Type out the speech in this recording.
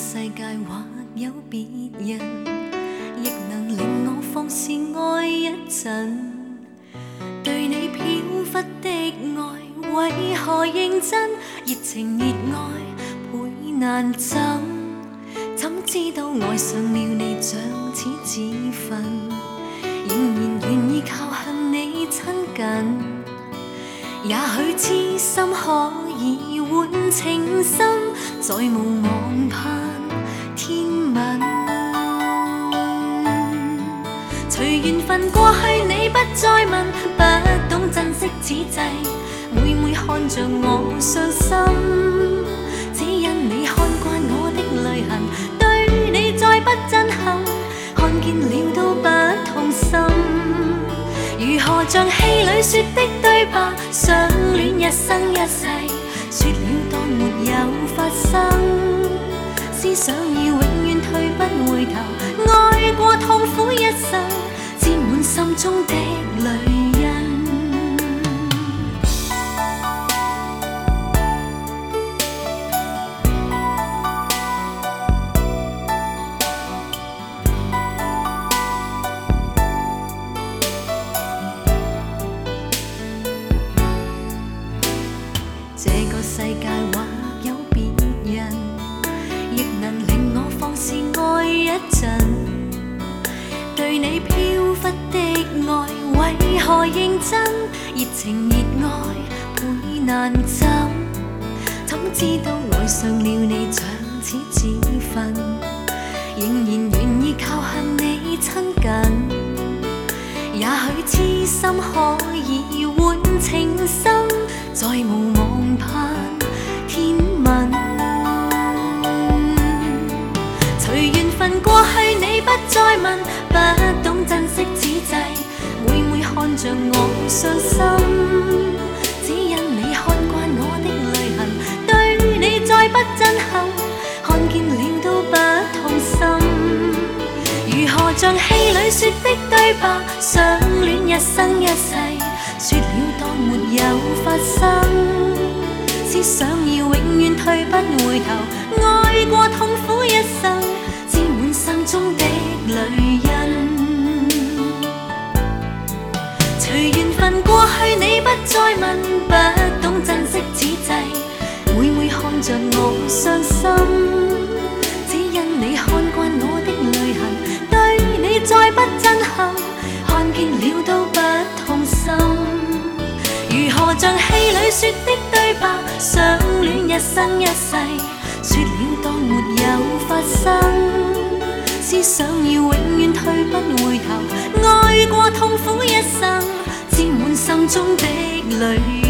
世界或有別人，亦能令我放肆愛一陣。對你飄忽的愛，為何認真？熱情熱愛倍難枕，怎知道愛上了你像似自焚，仍然願意靠向你親近。也許痴心可以換情深，再無望盼天問。隨緣分過去，你不再問，不懂珍惜此際，每每看着我傷心，只因你看慣我的淚痕，對你再不憎恨，看見了都不痛心。如何像戲裏說的對白，相戀一生一世，說了當沒有發生，思想已永遠退不回頭，愛過痛苦一生，沾滿心中的淚印。這個世界或有別人，亦能令我放肆愛一陣。對你飄忽的愛，為何認真？熱情熱愛倍難枕，怎知道愛上了你像似自焚，仍然願意靠向你親近。也許痴心可以換情深，再無望盼天問。隨緣分過去，你不再問，不懂珍惜此際，每每看着我傷心，只因你看慣我的淚痕，對你再不憎恨，看見了都不痛心。如何像戲裏說的對白，相戀一生一世，說了當沒有發生，思想已永遠退不回頭，愛過痛苦一生，沾滿心中的淚印。隨緣分過去，你不再問，不懂珍惜此際，每每看着我傷心，只因你看慣我的淚痕，對你再不憎恨，看見了都不痛心。如何像戲裏說的對白，相戀一生一世，說了當沒有發生，思想已永遠退不回頭，愛過痛苦一生，沾滿心中的淚。